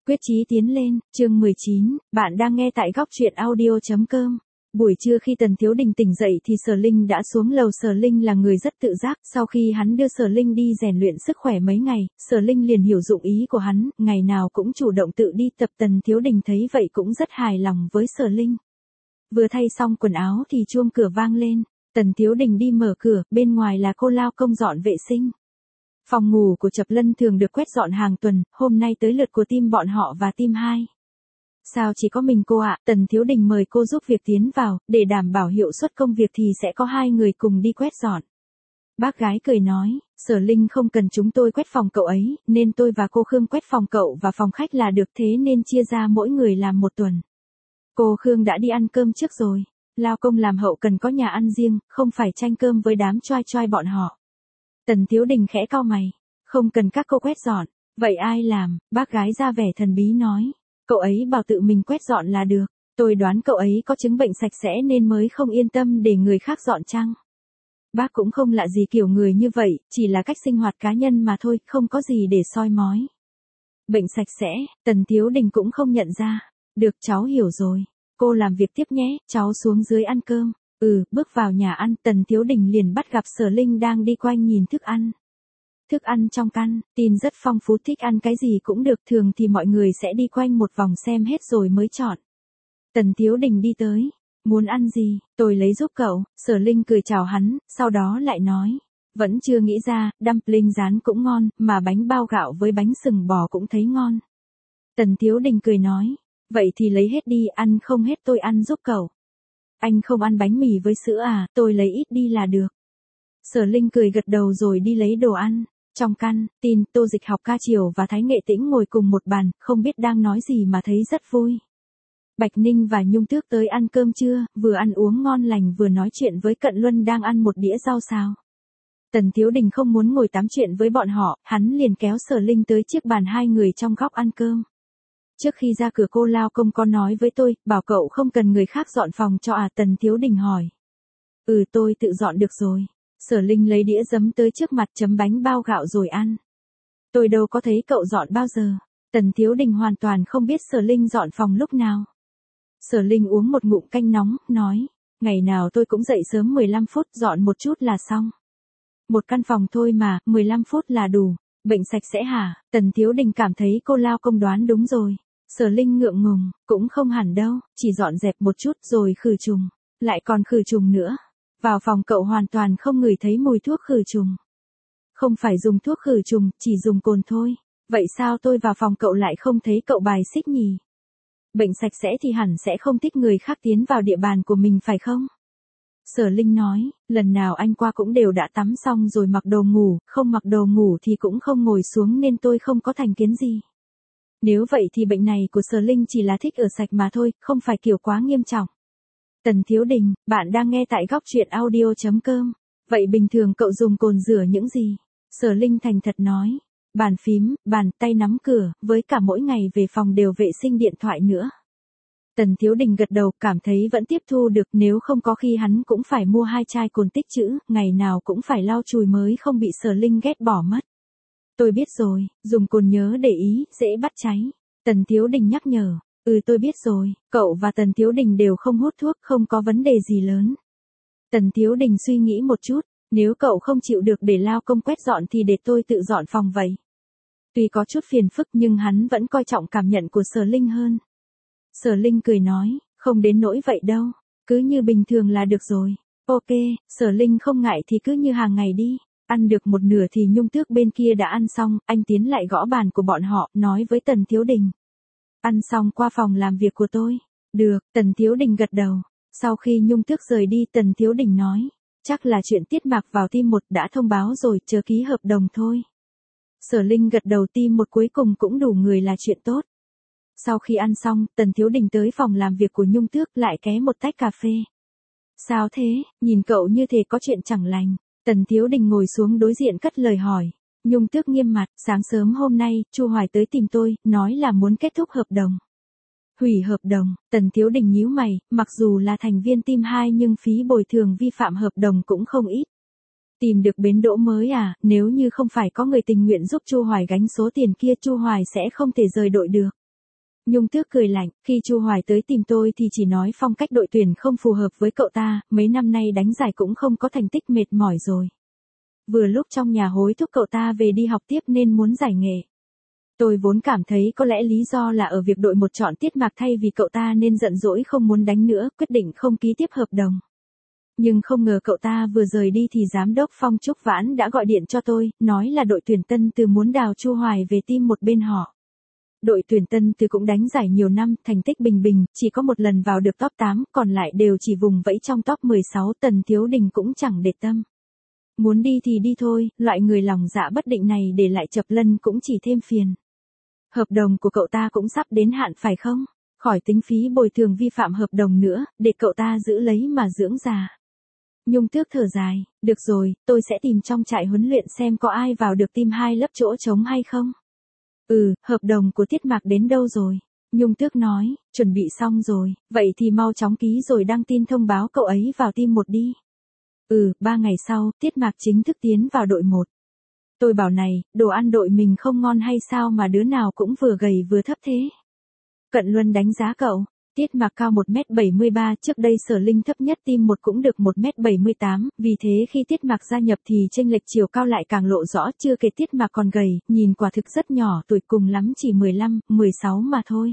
Quyết chí tiến lên, chương 19, bạn đang nghe tại góc truyện audio.com. Buổi trưa khi Tần Thiếu Đình tỉnh dậy thì Sở Linh đã xuống lầu. Sở Linh là người rất tự giác, sau khi hắn đưa Sở Linh đi rèn luyện sức khỏe mấy ngày, Sở Linh liền hiểu dụng ý của hắn, ngày nào cũng chủ động tự đi tập. Tần Thiếu Đình thấy vậy cũng rất hài lòng với Sở Linh. Vừa thay xong quần áo thì chuông cửa vang lên, Tần Thiếu Đình đi mở cửa, bên ngoài là cô lao công dọn vệ sinh. Phòng ngủ của Chập Lân thường được quét dọn hàng tuần, hôm nay tới lượt của team bọn họ và team 2. Sao chỉ có mình cô ạ? Tần Thiếu Đình mời cô giúp việc tiến vào, để đảm bảo hiệu suất công việc thì sẽ có 2 người cùng đi quét dọn. Bác gái cười nói, Sở Linh không cần chúng tôi quét phòng cậu ấy, nên tôi và cô Khương quét phòng cậu và phòng khách là được, thế nên chia ra mỗi người làm 1 tuần. Cô Khương đã đi ăn cơm trước rồi, lao công làm hậu cần có nhà ăn riêng, không phải tranh cơm với đám choai choai bọn họ. Tần Thiếu Đình khẽ cau mày, không cần các cô quét dọn, vậy ai làm? Bác gái ra vẻ thần bí nói, cậu ấy bảo tự mình quét dọn là được, tôi đoán cậu ấy có chứng bệnh sạch sẽ nên mới không yên tâm để người khác dọn chăng? Bác cũng không lạ gì kiểu người như vậy, chỉ là cách sinh hoạt cá nhân mà thôi, không có gì để soi mói. Bệnh sạch sẽ, Tần Thiếu Đình cũng không nhận ra, được cháu hiểu rồi, cô làm việc tiếp nhé, cháu xuống dưới ăn cơm. Bước vào nhà ăn, Tần Thiếu Đình liền bắt gặp Sở Linh đang đi quanh nhìn thức ăn. Thức ăn trong căn tin rất phong phú, thích ăn cái gì cũng được, thường thì mọi người sẽ đi quanh một vòng xem hết rồi mới chọn. Tần Thiếu Đình đi tới, muốn ăn gì, tôi lấy giúp cậu. Sở Linh cười chào hắn, sau đó lại nói, vẫn chưa nghĩ ra, dumpling rán cũng ngon, mà bánh bao gạo với bánh sừng bò cũng thấy ngon. Tần Thiếu Đình cười nói, vậy thì lấy hết đi, ăn không hết tôi ăn giúp cậu. Anh không ăn bánh mì với sữa à, tôi lấy ít đi là được. Sở Linh cười gật đầu rồi đi lấy đồ ăn. Trong căn tin, Tô Dịch Học ca chiều và Thái Nghệ Tĩnh ngồi cùng một bàn, không biết đang nói gì mà thấy rất vui. Bạch Ninh và Nhung Tước tới ăn cơm trưa, vừa ăn uống ngon lành vừa nói chuyện với Cận Luân đang ăn một đĩa rau xào. Tần Thiếu Đình không muốn ngồi tám chuyện với bọn họ, hắn liền kéo Sở Linh tới chiếc bàn 2 người trong góc ăn cơm. Trước khi ra cửa cô lao công có nói với tôi, bảo cậu không cần người khác dọn phòng cho à? Tần Thiếu Đình hỏi. Tôi tự dọn được rồi. Sở Linh lấy đĩa giấm tới trước mặt chấm bánh bao gạo rồi ăn. Tôi đâu có thấy cậu dọn bao giờ. Tần Thiếu Đình hoàn toàn không biết Sở Linh dọn phòng lúc nào. Sở Linh uống một ngụm canh nóng, nói, ngày nào tôi cũng dậy sớm 15 phút dọn một chút là xong. Một căn phòng thôi mà, 15 phút là đủ. Bệnh sạch sẽ hả? Tần Thiếu Đình cảm thấy cô lao công đoán đúng rồi. Sở Linh ngượng ngùng, cũng không hẳn đâu, chỉ dọn dẹp một chút rồi khử trùng, lại còn khử trùng nữa. Vào phòng cậu hoàn toàn không ngửi thấy mùi thuốc khử trùng. Không phải dùng thuốc khử trùng, chỉ dùng cồn thôi. Vậy sao tôi vào phòng cậu lại không thấy cậu bài xích nhỉ? Bệnh sạch sẽ thì hẳn sẽ không thích người khác tiến vào địa bàn của mình phải không? Sở Linh nói, lần nào anh qua cũng đều đã tắm xong rồi mặc đồ ngủ, không mặc đồ ngủ thì cũng không ngồi xuống nên tôi không có thành kiến gì. Nếu vậy thì bệnh này của Sở Linh chỉ là thích ở sạch mà thôi, không phải kiểu quá nghiêm trọng. Tần Thiếu Đình, bạn đang nghe tại góc truyện audio.com. Vậy bình thường cậu dùng cồn rửa những gì? Sở Linh thành thật nói, bàn phím, bàn tay nắm cửa, với cả mỗi ngày về phòng đều vệ sinh điện thoại nữa. Tần Thiếu Đình gật đầu, cảm thấy vẫn tiếp thu được, nếu không có khi hắn cũng phải mua 2 chai cồn tích trữ, ngày nào cũng phải lau chùi mới không bị Sở Linh ghét bỏ mất. Tôi biết rồi, dùng cồn nhớ để ý, dễ bắt cháy. Tần Thiếu Đình nhắc nhở. Tôi biết rồi, cậu và Tần Thiếu Đình đều không hút thuốc, không có vấn đề gì lớn. Tần Thiếu Đình suy nghĩ một chút, nếu cậu không chịu được để lao công quét dọn thì để tôi tự dọn phòng vậy. Tuy có chút phiền phức nhưng hắn vẫn coi trọng cảm nhận của Sở Linh hơn. Sở Linh cười nói, không đến nỗi vậy đâu, cứ như bình thường là được rồi. Ok, Sở Linh không ngại thì cứ như hàng ngày đi. Ăn được một nửa thì Nhung Tước bên kia đã ăn xong, anh tiến lại gõ bàn của bọn họ, nói với Tần Thiếu Đình. Ăn xong qua phòng làm việc của tôi. Được, Tần Thiếu Đình gật đầu. Sau khi Nhung Tước rời đi, Tần Thiếu Đình nói, chắc là chuyện Tiết Mạc vào team 1 đã thông báo rồi, chờ ký hợp đồng thôi. Sở Linh gật đầu, team 1 cuối cùng cũng đủ người là chuyện tốt. Sau khi ăn xong, Tần Thiếu Đình tới phòng làm việc của Nhung Tước lại ké một tách cà phê. Sao thế, nhìn cậu như thế có chuyện chẳng lành. Tần Thiếu Đình ngồi xuống đối diện cất lời hỏi. Nhung Tước nghiêm mặt, sáng sớm hôm nay, Chu Hoài tới tìm tôi, nói là muốn kết thúc hợp đồng. Hủy hợp đồng, Tần Thiếu Đình nhíu mày, mặc dù là thành viên team 2 nhưng phí bồi thường vi phạm hợp đồng cũng không ít. Tìm được bến đỗ mới à, nếu như không phải có người tình nguyện giúp Chu Hoài gánh số tiền kia Chu Hoài sẽ không thể rời đội được. Nhung Tước cười lạnh, khi Chu Hoài tới tìm tôi thì chỉ nói phong cách đội tuyển không phù hợp với cậu ta, mấy năm nay đánh giải cũng không có thành tích, mệt mỏi rồi. Vừa lúc trong nhà hối thúc cậu ta về đi học tiếp nên muốn giải nghệ. Tôi vốn cảm thấy có lẽ lý do là ở việc đội một chọn Tiết Mạc thay vì cậu ta nên giận dỗi không muốn đánh nữa, quyết định không ký tiếp hợp đồng. Nhưng không ngờ cậu ta vừa rời đi thì giám đốc Phong Trúc Vãn đã gọi điện cho tôi, nói là đội tuyển Tân Từ muốn đào Chu Hoài về team một bên họ. Đội tuyển Tân Từ cũng đánh giải nhiều năm, thành tích bình bình, chỉ có một lần vào được top 8, còn lại đều chỉ vùng vẫy trong top 16, Tần Thiếu Đình cũng chẳng để tâm. Muốn đi thì đi thôi, loại người lòng dạ bất định này để lại Chập Lân cũng chỉ thêm phiền. Hợp đồng của cậu ta cũng sắp đến hạn phải không? Khỏi tính phí bồi thường vi phạm hợp đồng nữa, để cậu ta giữ lấy mà dưỡng già. Nhung Tước thở dài, được rồi, tôi sẽ tìm trong trại huấn luyện xem có ai vào được team 2 lớp chỗ trống hay không. Hợp đồng của Tiết Mạc đến đâu rồi? Nhung Tước nói, chuẩn bị xong rồi, vậy thì mau chóng ký rồi đăng tin thông báo cậu ấy vào team 1 đi. 3 ngày sau, Tiết Mạc chính thức tiến vào đội 1. Tôi bảo này, đồ ăn đội mình không ngon hay sao mà đứa nào cũng vừa gầy vừa thấp thế? Cận Luân đánh giá cậu. Tiết Mạc cao 1m73, trước đây Sở Linh thấp nhất team 1 cũng được 1m78, vì thế khi Tiết Mạc gia nhập thì chênh lệch chiều cao lại càng lộ rõ, chưa kể Tiết Mạc còn gầy, nhìn quả thực rất nhỏ, tuổi cùng lắm chỉ 15, 16 mà thôi.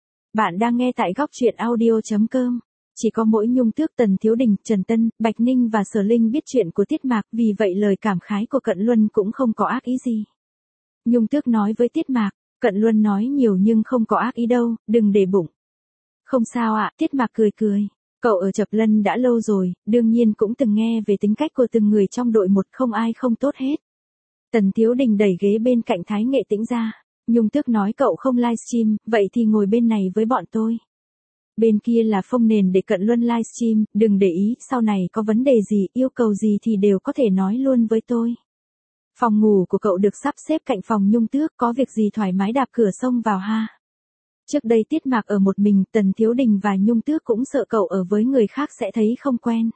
Bạn đang nghe tại góc truyện audio.com. Chỉ có mỗi Nhung Tước, Tần Thiếu Đình, Trần Tân, Bạch Ninh và Sở Linh biết chuyện của Tiết Mạc, vì vậy lời cảm khái của Cận Luân cũng không có ác ý gì. Nhung Tước nói với Tiết Mạc, Cận Luân nói nhiều nhưng không có ác ý đâu, đừng để bụng. Không sao ạ, Tiết Mạc cười cười. Cậu ở Chập Lân đã lâu rồi, đương nhiên cũng từng nghe về tính cách của từng người trong đội một, không ai không tốt hết. Tần Thiếu Đình đẩy ghế bên cạnh Thái Nghệ Tĩnh ra. Nhung Tước nói cậu không livestream, vậy thì ngồi bên này với bọn tôi. Bên kia là phông nền để Cận Luân livestream, đừng để ý, sau này có vấn đề gì, yêu cầu gì thì đều có thể nói luôn với tôi. Phòng ngủ của cậu được sắp xếp cạnh phòng Nhung Tước, có việc gì thoải mái đạp cửa xông vào ha. Trước đây Tiết Mạc ở một mình, Tần Thiếu Đình và Nhung Tước cũng sợ cậu ở với người khác sẽ thấy không quen.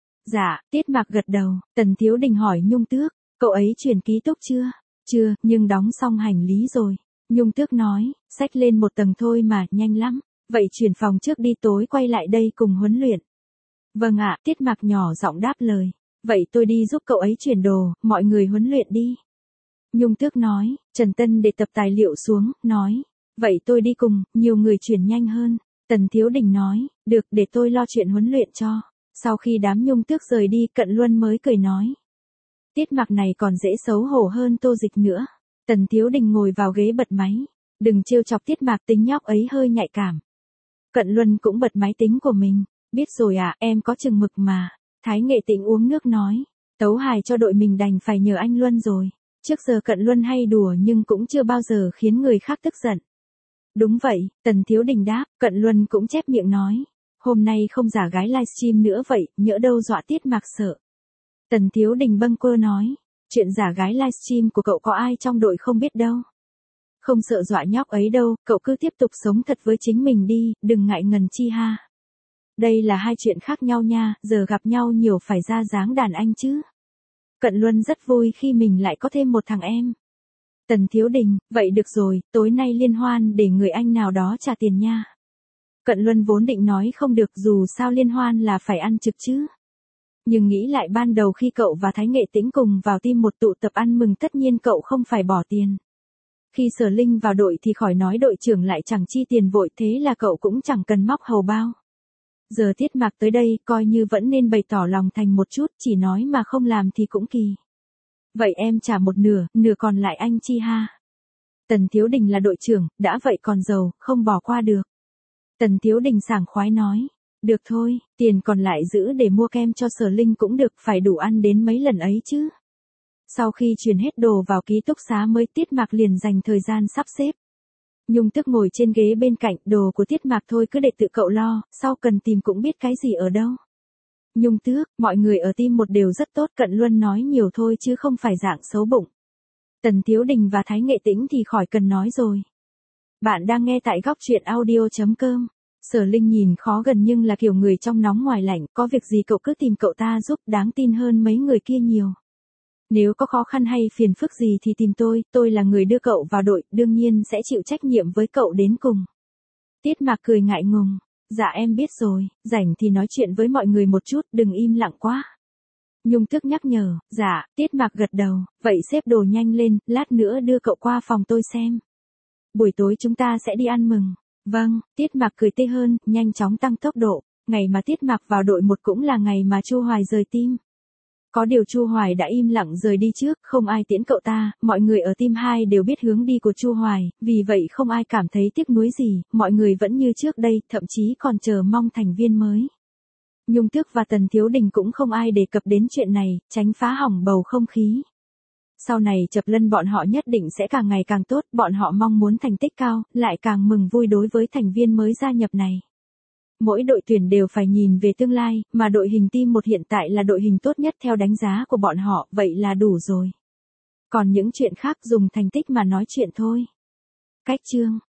Dạ, Tiết Mạc gật đầu, Tần Thiếu Đình hỏi Nhung Tước, cậu ấy chuyển ký túc chưa? Chưa, nhưng đóng xong hành lý rồi. Nhung Tước nói, xách lên một tầng thôi mà, nhanh lắm. Vậy chuyển phòng trước đi, tối quay lại đây cùng huấn luyện. Vâng ạ, Tiết Mạc nhỏ giọng đáp lời. Vậy tôi đi giúp cậu ấy chuyển đồ, mọi người huấn luyện đi. Nhung Tước nói, Trần Tân để tập tài liệu xuống, nói. Vậy tôi đi cùng, nhiều người chuyển nhanh hơn. Tần Thiếu Đình nói, được, để tôi lo chuyện huấn luyện cho. Sau khi đám Nhung Tước rời đi, Cận Luân mới cười nói. Tiết Mạc này còn dễ xấu hổ hơn Tô Dịch nữa. Tần Thiếu Đình ngồi vào ghế bật máy. Đừng trêu chọc Tiết Mạc, tính nhóc ấy hơi nhạy cảm. Cận Luân cũng bật máy tính của mình. Biết rồi ạ, em có chừng mực mà. Thái Nghệ Tĩnh uống nước nói. Tấu hài cho đội mình đành phải nhờ anh Luân rồi. Trước giờ Cận Luân hay đùa nhưng cũng chưa bao giờ khiến người khác tức giận. Đúng vậy, Tần Thiếu Đình đáp, Cận Luân cũng chép miệng nói. Hôm nay không giả gái livestream nữa vậy, nhỡ đâu dọa Tiết Mạc sợ. Tần Thiếu Đình bâng quơ nói. Chuyện giả gái livestream của cậu có ai trong đội không biết đâu. Không sợ dọa nhóc ấy đâu, cậu cứ tiếp tục sống thật với chính mình đi, đừng ngại ngần chi ha. Đây là hai chuyện khác nhau nha, giờ gặp nhau nhiều phải ra dáng đàn anh chứ. Cận Luân rất vui khi mình lại có thêm một thằng em. Tần Thiếu Đình, vậy được rồi, tối nay liên hoan để người anh nào đó trả tiền nha. Cận Luân vốn định nói không được, dù sao liên hoan là phải ăn trực chứ. Nhưng nghĩ lại ban đầu khi cậu và Thái Nghệ Tĩnh cùng vào team một tụ tập ăn mừng, tất nhiên cậu không phải bỏ tiền. Khi Sở Linh vào đội thì khỏi nói, đội trưởng lại chẳng chi tiền vội, thế là cậu cũng chẳng cần móc hầu bao. Giờ Tiết Mạc tới đây, coi như vẫn nên bày tỏ lòng thành một chút, chỉ nói mà không làm thì cũng kỳ. Vậy em trả một nửa, nửa còn lại anh chi ha. Tần Thiếu Đình là đội trưởng, đã vậy còn giàu, không bỏ qua được. Tần Thiếu Đình sảng khoái nói. Được thôi, tiền còn lại giữ để mua kem cho Sở Linh cũng được, phải đủ ăn đến mấy lần ấy chứ. Sau khi chuyển hết đồ vào ký túc xá mới, Tiết Mạc liền dành thời gian sắp xếp. Nhung Tước ngồi trên ghế bên cạnh, đồ của Tiết Mạc thôi cứ để tự cậu lo, sau cần tìm cũng biết cái gì ở đâu. Nhung Tước, mọi người ở team một đều rất tốt, Cận Luân nói nhiều thôi chứ không phải dạng xấu bụng. Tần Thiếu Đình và Thái Nghệ Tĩnh thì khỏi cần nói rồi. Bạn đang nghe tại góc truyện audio.com. Sở Linh nhìn khó gần nhưng là kiểu người trong nóng ngoài lạnh, có việc gì cậu cứ tìm cậu ta giúp, đáng tin hơn mấy người kia nhiều. Nếu có khó khăn hay phiền phức gì thì tìm tôi là người đưa cậu vào đội, đương nhiên sẽ chịu trách nhiệm với cậu đến cùng. Tiết Mạc cười ngại ngùng. Dạ em biết rồi, rảnh thì nói chuyện với mọi người một chút, đừng im lặng quá. Nhung Tước nhắc nhở. Dạ, Tiết Mạc gật đầu. Vậy xếp đồ nhanh lên, lát nữa đưa cậu qua phòng tôi xem. Buổi tối chúng ta sẽ đi ăn mừng. Vâng, Tiết Mạc cười tê hơn, nhanh chóng tăng tốc độ. Ngày mà Tiết Mạc vào đội 1 cũng là ngày mà Chu Hoài rời team. Có điều Chu Hoài đã im lặng rời đi trước, không ai tiễn cậu ta, mọi người ở team 2 đều biết hướng đi của Chu Hoài, vì vậy không ai cảm thấy tiếc nuối gì, mọi người vẫn như trước đây, thậm chí còn chờ mong thành viên mới. Nhung Tước và Tần Thiếu Đình cũng không ai đề cập đến chuyện này, tránh phá hỏng bầu không khí. Sau này Chập Lân bọn họ nhất định sẽ càng ngày càng tốt, bọn họ mong muốn thành tích cao, lại càng mừng vui đối với thành viên mới gia nhập này. Mỗi đội tuyển đều phải nhìn về tương lai, mà đội hình team 1 hiện tại là đội hình tốt nhất theo đánh giá của bọn họ, vậy là đủ rồi. Còn những chuyện khác dùng thành tích mà nói chuyện thôi. Cách chương